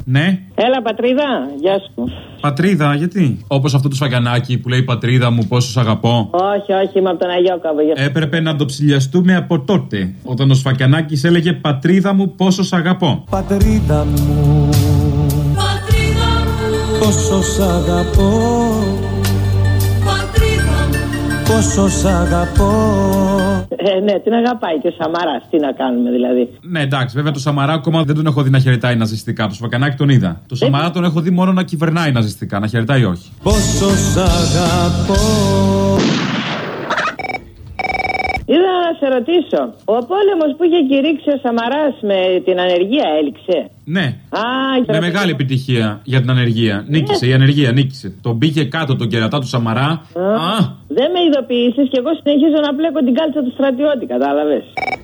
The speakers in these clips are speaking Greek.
Ναι. Έλα, πατρίδα, γεια σου. Πατρίδα, γιατί? Όπως αυτό το σφακιανάκι που λέει πατρίδα μου, πόσο σ' αγαπώ. Όχι, όχι, είμαι από τον Αγιόκαβο. Έπρεπε να το ψηλιαστούμε από τότε, όταν ο Σφακιανάκης έλεγε πατρίδα μου, πόσο σ' αγαπώ. Πατρίδα μου, πατρίδα μου, πόσο σ' αγαπώ. Πατρίδα μου, πόσο σ' αγαπώ. Ναι, την αγαπάει και ο Σαμαράς, τι να κάνουμε δηλαδή. Ναι, εντάξει, βέβαια το Σαμαρά ακόμα δεν τον έχω δει να χαιρετάει ναζιστικά. Το Σφακιανάκι τον είδα. Το Σαμαρά τον έχω δει μόνο να κυβερνάει ναζιστικά, να χαιρετάει όχι. Πόσο σ' αγαπώ. Είδα να σε ρωτήσω, ο πόλεμος που είχε κηρύξει ο Σαμαράς με την ανεργία έληξε? Ναι. Με μεγάλη επιτυχία για την ανεργία. Νίκησε, η ανεργία νίκησε. Τον πήγε κάτω τον κερατά του Σαμαρά. Δεν με ειδοποιήσεις και εγώ συνεχίζω να πλέκω την κάλτσα του στρατιώτη, κατάλαβες.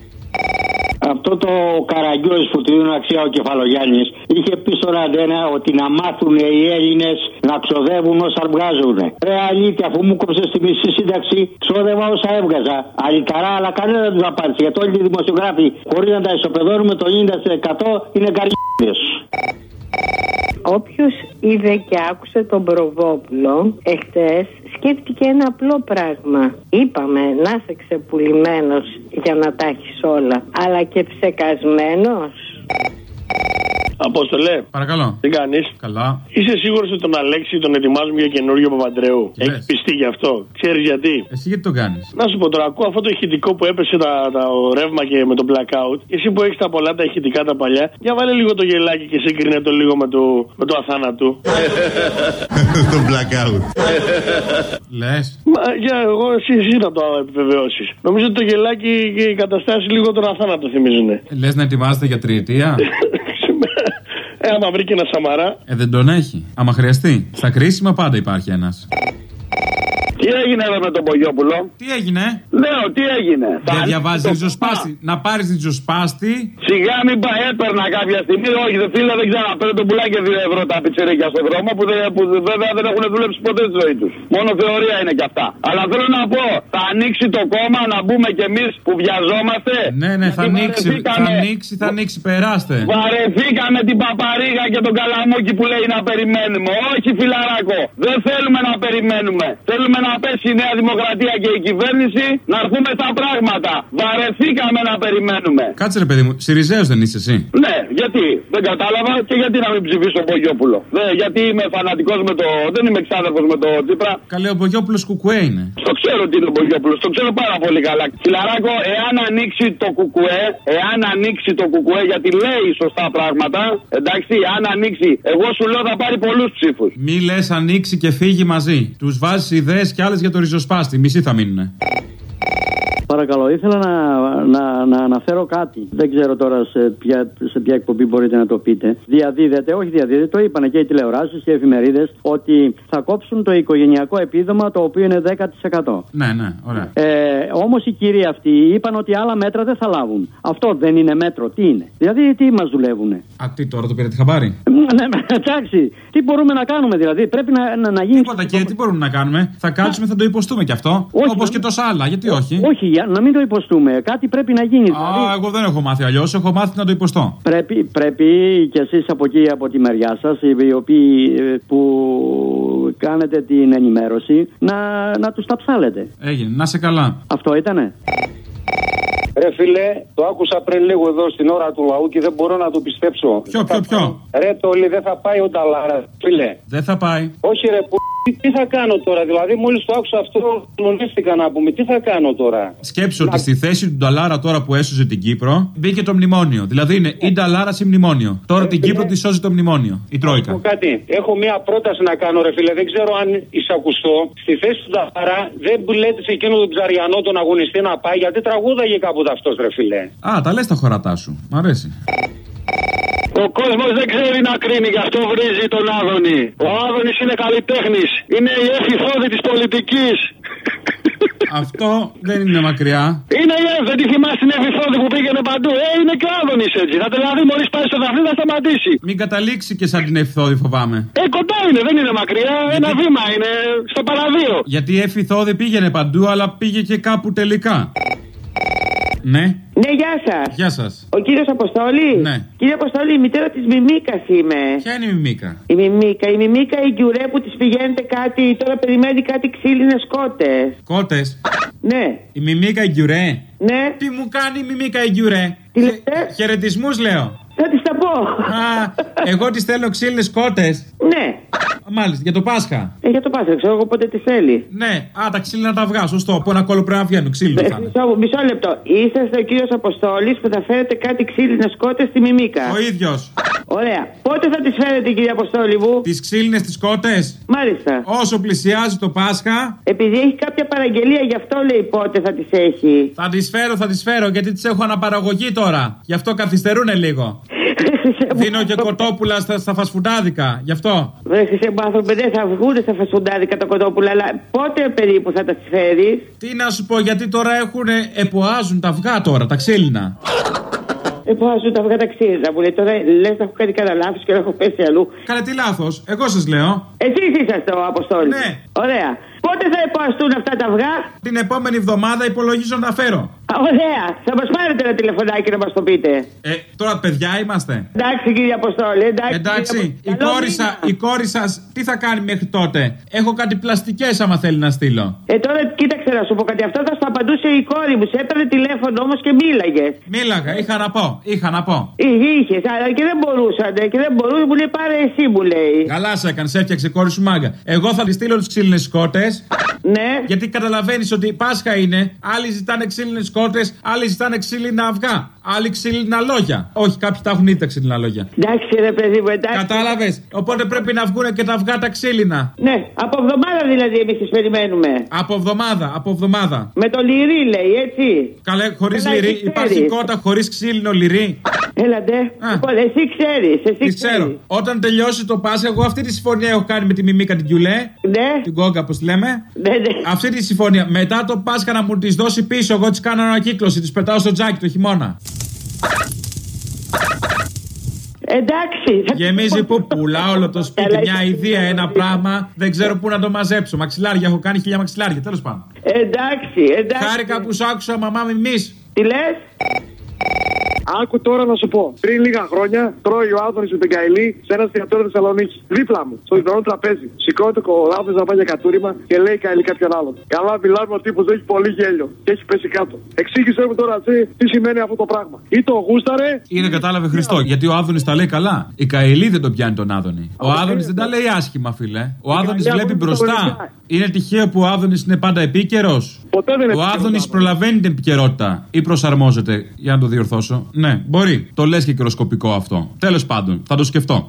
Αυτό το Καραγκιόζης που του δίνουν αξία ο Κεφαλογιάννης είχε πει στον Αντένα ότι να μάθουν οι Έλληνες να ξοδεύουν όσα βγάζουν. Αλήθεια, αφού μου κόψε στη μισή σύνταξη, ξόδευα όσα έβγαζα. Αλικαρά, αλλά κανένα δεν του απάντησε. Γιατί όλοι οι δημοσιογράφοι, χωρίς να τα ισοπεδώνουμε, το 90% είναι καριόλες. Όποιος είδε και άκουσε τον Προβόπουλο εχθές σκέφτηκε ένα απλό πράγμα. Είπαμε να είσαι ξεπουλημένος για να τα έχεις όλα, αλλά και ψεκασμένος. Απόστολε. Παρακαλώ. Τι κάνεις? Καλά. Είσαι σίγουρος ότι τον Αλέξη τον ετοιμάζουμε για καινούριο Παπαντρέου? Έχει πιστεί γι' αυτό? Ξέρεις γιατί? Εσύ γιατί το κάνεις? Να σου πω τώρα, ακούω αυτό το ηχητικό που έπεσε το ρεύμα και με το blackout. Και εσύ που έχεις τα πολλά τα ηχητικά τα παλιά, για βάλε λίγο το γελάκι και σύγκρινε το λίγο με το αθάνατο. Το blackout. Λες? Για εγώ εσύ να το επιβεβαιώσεις. Νομίζω ότι το γελάκι και οι καταστάσεις λίγο τον αθάνατο θυμίζουνε. Λες να ετοιμάζεται για τριετία? Άμα βρει και ένα Σαμαρά. Δεν τον έχει. Άμα χρειαστεί. Στα κρίσιμα πάντα υπάρχει ένας. Τι έγινε εδώ με τον Πογιόπουλο? Τι έγινε? Λέω, τι έγινε? Δεν διαβάζει ριζοσπάστη. Να πάρει ριζοσπάστη. Σιγά μην πάει, έπαιρνα κάποια στιγμή. Όχι, φίλε, δεν ξέρω. Παίρνω τον πουλάκι 2 ευρώ τα πιτσιρίκια στον δρόμο που βέβαια δεν έχουν δουλέψει ποτέ στη ζωή του. Μόνο θεωρία είναι κι αυτά. Αλλά θέλω να πω, θα ανοίξει το κόμμα να μπούμε κι εμεί που βιαζόμαστε. Ναι, θα ανοίξει, περάστε. Βαρεθήκαμε την παπαρίγα και τον καλαμούκι που λέει να περιμένουμε. Όχι, φιλαράκο. Δεν θέλουμε να περιμένουμε. Θέλουμε να πέσει η Νέα Δημοκρατία και η κυβέρνηση να έρθουμε στα πράγματα. Βαρεθήκαμε να περιμένουμε. Κάτσε ρε παιδί μου, Συριζέος δεν είσαι εσύ? Ναι, γιατί? Δεν κατάλαβα και γιατί να μην ψηφίσω τον Πογιόπουλο. Γιατί είμαι φανατικός με το. Δεν είμαι εξάδελφος με το Τσίπρα. Καλέ, ο Πογιόπουλος κουκουέ είναι. Το ξέρω τι είναι ο Πογιόπουλος, το ξέρω πάρα πολύ καλά. Φιλαράκο, εάν ανοίξει το κουκουέ, γιατί λέει σωστά πράγματα, εντάξει, αν ανοίξει, εγώ σου λέω θα πάρει πολλούς ψήφους. Μη λες ανοίξει και φύγει μαζί. Τους βάζεις ιδέες κι άλλες για το ριζοσπάστη. Μισοί θα μείνουνε. Παρακαλώ, ήθελα να αναφέρω κάτι. Δεν ξέρω τώρα σε ποια εκπομπή μπορείτε να το πείτε. Διαδίδεται, το είπανε και οι τηλεοράσεις και οι εφημερίδες, ότι θα κόψουν το οικογενειακό επίδομα, το οποίο είναι 10%. Ναι, ωραία. Όμως οι κύριοι αυτοί είπαν ότι άλλα μέτρα δεν θα λάβουν. Αυτό δεν είναι μέτρο, τι είναι? Δηλαδή, τι μας δουλεύουνε? Τι τώρα το πήρατε χαμπάρι? Ναι, εντάξει. Τι μπορούμε να κάνουμε, δηλαδή? Πρέπει να γίνει. Τίποτα και τι μπορούμε να κάνουμε? Θα κάτσουμε, θα το υποστούμε κι αυτό. Όπως και τόσα άλλα, γιατί όχι? Όχι, να μην το υποστούμε. Κάτι πρέπει να γίνει. Εγώ δεν έχω μάθει αλλιώς. Έχω μάθει να το υποστώ. Πρέπει κι εσείς από εκεί, από τη μεριά σας, οι οποίοι που κάνετε την ενημέρωση, να τους τα ψάλετε. Έγινε. Να σε καλά. Αυτό ήτανε. Ρε φίλε, το άκουσα πριν λίγο εδώ στην ώρα του λαού και δεν μπορώ να το πιστέψω. Ποιο? Ρε Τόλι, δεν θα πάει ο Νταλάρα, φίλε. Δεν θα πάει. Όχι ρε τι θα κάνω τώρα, δηλαδή μόλις το άκουσα αυτό, κλονίστηκα να πούμε, τι θα κάνω τώρα? Σκέψου ότι στη θέση του Νταλάρα τώρα που έσωσε την Κύπρο μπήκε το μνημόνιο. Δηλαδή είναι ή Νταλάρα ή μνημόνιο. Τώρα την Κύπρο τη σώζει το μνημόνιο. Η Τρόικα. Έχω μία πρόταση να κάνω, ρε φίλε, δεν ξέρω αν εισακουστώ. Στη θέση του Νταλάρα δεν λέτε σε εκείνο τον Ψαριανό τον αγωνιστή να πάει, γιατί τραγούδαγε κάποτε αυτός, ρε φίλε. Τα λες τα χωρατά σου. Μ' αρέσει. Ο κόσμος δεν ξέρει να κρίνει, γι' αυτό βρίζει τον Άδωνη. Ο Άδωνης είναι καλλιτέχνης. Είναι η εφηθόδη της πολιτικής. Αυτό δεν είναι μακριά. Είναι η δεν τη θυμάσαι την εφηθόδη που πήγαινε παντού. Είναι και ο Άδωνης έτσι. Θα δηλαδή μόλις πάει στο δαφνί θα σταματήσει. Μην καταλήξει και σαν την εφηθόδη, φοβάμαι. Κοντά είναι, δεν είναι μακριά. Ένα βήμα είναι στο παραδείο. Γιατί η εφηθόδη πήγαινε παντού, αλλά πήγε και κάπου τελικά. Ναι. Ναι, γεια σας. Γεια σας. Ο κύριος Αποστόλη. Ναι. Κύριε Αποστόλη, η μητέρα της Μιμίκας είμαι. Ποια είναι η Μιμίκα? Η Μιμίκα η γκιουρέ που της πηγαίνετε κάτι, τώρα περιμένει κάτι ξύλινες κότες. Κότες. Ναι. Η Μιμίκα η γκιουρέ. Ναι. Τι μου κάνει η Μιμίκα η γκιουρέ? Τι λέτε? Χαιρετισμούς λέω. Θα της τα πω. Α, εγώ της θέλω ξύλινες κότες. Ναι. Μάλιστα, για το Πάσχα. Για το Πάσχα, ξέρω εγώ πότε τη θέλει. Ναι, τα ξύλινα τα αυγά, σωστό. Από ένα κόλλο πρέπει να βγαίνουν, ξύλινο θα είναι. Μισό λεπτό. Είσαστε ο κύριος Αποστόλης που θα φέρετε κάτι ξύλινες κότες στη Μιμίκα. Ο ίδιος. Ωραία. Πότε θα τις φέρετε, κύριε Αποστόλη μου? Τις ξύλινες τις κότες. Μάλιστα. Όσο πλησιάζει το Πάσχα. Επειδή έχει κάποια παραγγελία, γι' αυτό λέει πότε θα τις έχει. Θα τις φέρω, γιατί τις έχω αναπαραγωγή τώρα. Γι' αυτό καθυστερούνε λίγο. Δίνω και κοτόπουλα στα φασφουντάδικα, γι' αυτό. Βρε χρυσέ μου άνθρωπε, δεν θα βγουν στα φασφουντάδικα τα κοτόπουλα, αλλά πότε περίπου θα τα φέρεις? Τι να σου πω, γιατί τώρα εποάζουν τα αυγά τώρα, τα ξύλινα. Εποάζουν τα αυγά τα ξύλινα, μου λέει τώρα, λες να έχω κάνει κανένα λάθος και να έχω πέσει αλλού. Κάνε τι λάθος, εγώ σας λέω. Εσείς είσαστε ο Αποστόλης. Ναι. Ωραία. Πότε θα εποαστούν αυτά τα αυγά? Την επόμενη εβδομάδα υπολογίζω να φέρω. Ωραία. Θα μας πάρετε ένα τηλεφωνάκι να μας το πείτε. Τώρα παιδιά είμαστε. Εντάξει κύριε Αποστόλη, εντάξει. Η κόρη σας τι θα κάνει μέχρι τότε? Έχω κάτι πλαστικές άμα θέλει να στείλω. Τώρα κοίταξε να σου πω κάτι. Αυτό θα σου απαντούσε η κόρη μου. Σε έπαιρνε τηλέφωνο όμως και μίλαγες. Μίλαγα, είχα να πω. Είχες, αλλά και δεν μπορούσαν. Και δεν μπορούσε, μου λέει πάρε εσύ, μου λέει. Καλά σε έκανε, έφτιαξε κόρη σου μάγκα. Εγώ θα τη στείλω τις ξύλινες κότες. Ναι. Γιατί καταλαβαίνεις ότι Πάσχα είναι. Άλλοι ζητάνε ξύλινες κότες, άλλοι ζητάνε ξύλινα αυγά. Άλλοι ξύλινα λόγια. Όχι, κάποιοι τα έχουν ήδη τα ξύλινα λόγια. Εντάξει, ρε παιδί μου, εντάξει. Κατάλαβες. Οπότε πρέπει να βγουν και τα αυγά τα ξύλινα. Ναι, από εβδομάδα δηλαδή εμείς τις περιμένουμε. Από εβδομάδα. Με το λυρί λέει, έτσι. Καλέ, χωρίς λυρί. Υπάρχει κότα χωρίς ξύλινο λυρί. Έλατε. Λοιπόν, εσύ ξέρεις. Ξέρω. Όταν τελειώσει το Πάσχα, εγώ αυτή τη συμφωνία έχω κάνει με τη Μιμίκα την Κιουλέ. Ναι. Την Κόγκα, πώς τη λέμε. Ναι. Αυτή τη συμφωνία. Μετά το Πάσχα να μου τη δώσει πίσω, εγώ τη κάνω ανακύκλωση, τη πετάω στο τζάκι το χειμώνα. Εντάξει. Γεμίζει που πουλά όλο το σπίτι, μια ιδέα, ένα πράγμα. Δεν ξέρω πού να το μαζέψω. Μαξιλάρια, έχω κάνει 1000 μαξιλάρια, τέλος πάντων. Εντάξει. Χάρηκα που σου άκουσα, μαμά μιμής. Τι λες? Άκου τώρα να σου πω. Πριν λίγα χρόνια τρώει ο Άδωνης με την Καηλή σε ένα εστιατόριο Θεσσαλονίκη. Δίπλα μου, στο διπλανό τραπέζι. Σηκώνεται ο Άδωνης να πάει για κατούριμα και λέει Καηλή κάποιον άλλον. Καλά, μιλάμε ο τύπος έχει πολύ γέλιο και έχει πέσει κάτω. Εξήγησε μου τώρα τι σημαίνει αυτό το πράγμα. Ή το γούσταρε. Είναι κατάλαβε Χριστό. Γιατί ο Άδωνης τα λέει καλά. Η Καηλή δεν τον πιάνει τον Άδωνη. Ο Άδωνης δεν τα λέει άσχημα, φίλε. Ο Άδωνης βλέπει μπροστά. Είναι τυχαίο που ο Άδωνης είναι πάντα επίκαιρος. Ο Άδωνης προλαβαίνει την επικαιρότητα ή προσαρμόζεται, για να το διορθώσω. Ναι, μπορεί. Το λες και κυροσκοπικό αυτό. Τέλος πάντων, θα το σκεφτώ.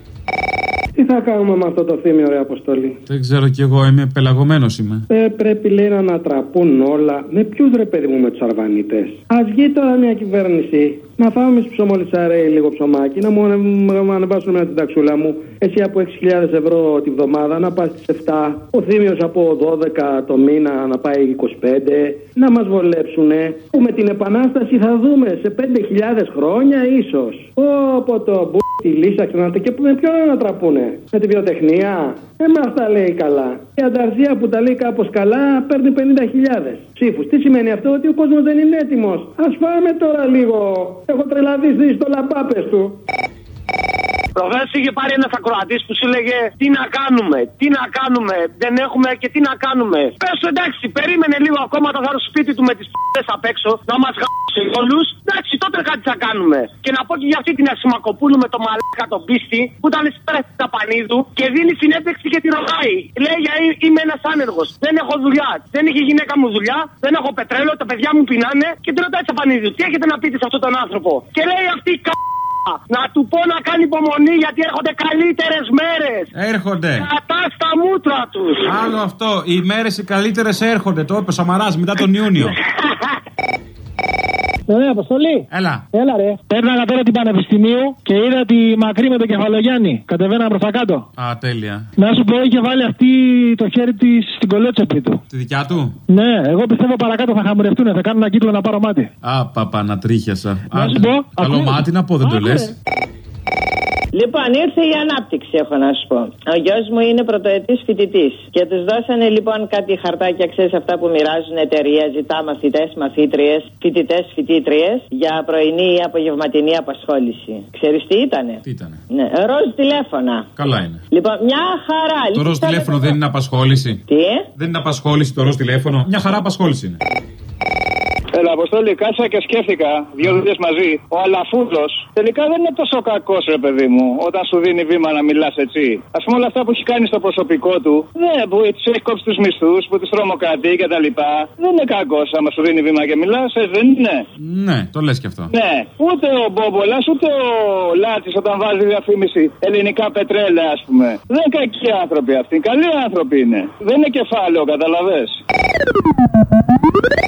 Τι θα κάνουμε με αυτό το θύμιο, ρε Αποστολή? Δεν ξέρω κι εγώ, πελαγωμένος είμαι. Πρέπει, λέει, να ανατραπούν όλα. Με ποιους, ρε παιδί μου, με τους αρβανίτες? Ας βγει τώρα μια κυβέρνηση να φάμε στους ψωμολισσαρέοι λίγο ψωμάκι, να μου ανεβάσουν μια την ταξούλα μου. Εσύ από 6.000 ευρώ τη βδομάδα να πας στις 7. Ο θύμιος από 12 το μήνα να πάει 25. Να μας βολέψουνε. Που με την Επανάσταση θα δούμε σε 5.000 χρόνια ίσως. Όπω το τη λύσα ξανάτε και με ποιον ανατραπούνε? Με τη βιοτεχνία? Μας τα λέει καλά. Η ανταρσία που τα λέει κάπως καλά παίρνει 50.000 ψήφους. Τι σημαίνει αυτό? Ότι ο κόσμος δεν είναι έτοιμος. Ας πάμε τώρα λίγο. Έχω τρελαθεί στις τολαπάπες του. Προχθές είχε πάρει ένας ακροατής που σου έλεγε τι να κάνουμε, δεν έχουμε και τι να κάνουμε. Πες του εντάξει, περίμενε λίγο ακόμα, θα έρθω στο σπίτι του με τις p***ες απ' έξω, να μας γάμψει όλους. Εντάξει, τότε κάτι θα κάνουμε. Και να πω και για αυτή την Ασημακοπούλου με το μαλάκα τον πίστη που ήταν πέρα στην Ταπανίδου και δίνει συνέντευξη και τη ρωτάει. Λέει είμαι ένας άνεργος, δεν έχω δουλειά, δεν έχει η γυναίκα μου δουλειά, δεν έχω πετρέλαιο, τα παιδιά μου πεινάνε και τη ρωτάει Ταπανίδου. Τι έχετε να πείτε σε αυτόν τον άνθρωπο? Και λέει αυτή να του πω να κάνει υπομονή γιατί έρχονται καλύτερες μέρες. Έρχονται. Κατά στα μούτρα τους. Άλλο αυτό. Οι μέρες οι καλύτερες έρχονται. Το είπε ο Σαμαράς μετά τον Ιούνιο. Ωραία, Αποστολή. Έλα, ρε. Πέρναγα τώρα την Πανεπιστημίου και είδα τη Μακρύ με τον Κεφαλογιάννη. Κατεβαίναμε προς τα κάτω. Α, τέλεια. Να σου πω, είχε βάλει αυτή το χέρι της στην κολότσεπη του. Τη δικιά του? Ναι, εγώ πιστεύω παρακάτω θα χαμουρευτούν. Θα κάνουν ένα κύκλο να πάρω μάτι. Α, παπα, να τρίχιασα. Να σου πω. Καλό μάτι να πω, δεν το λες. Λοιπόν, ήρθε η ανάπτυξη, έχω να σου πω. Ο γιος μου είναι πρωτοετής φοιτητής. Και τους δώσανε λοιπόν κάτι χαρτάκια, ξέρεις, αυτά που μοιράζουν εταιρεία, ζητά μαθητές, μαθήτριες, φοιτητές, φοιτήτριες, για πρωινή ή απογευματινή απασχόληση. Ξέρεις τι ήτανε? Τι ήτανε? Ναι, ροζ τηλέφωνα. Καλά είναι. Λοιπόν, μια χαρά. Το ροζ τηλέφωνο δεν είναι απασχόληση? Τι? Δεν είναι απασχόληση το ροζ τηλέφωνο? Μια χαρά απασχόληση είναι. Έλα, Αποστόλη, κάτσα και σκέφτηκα 2 δουλειές μαζί. Ο Αλαφούδος τελικά δεν είναι τόσο κακός, ρε παιδί μου, όταν σου δίνει βήμα να μιλάς έτσι. Ας πούμε, όλα αυτά που έχει κάνει στο προσωπικό του, που τους έχει κόψει τους μισθούς, που τους τρομοκρατεί κτλ. Δεν είναι κακός άμα σου δίνει βήμα και μιλάς, δεν είναι? Ναι, το λες και αυτό. Ναι, ούτε ο Μπόμπολας, ούτε ο Λάτσης όταν βάζει διαφήμιση ελληνικά πετρέλαια, ας πούμε. Δεν είναι κακοί άνθρωποι αυτοί, καλοί άνθρωποι είναι. Δεν είναι κεφάλαιο, καταλαβες.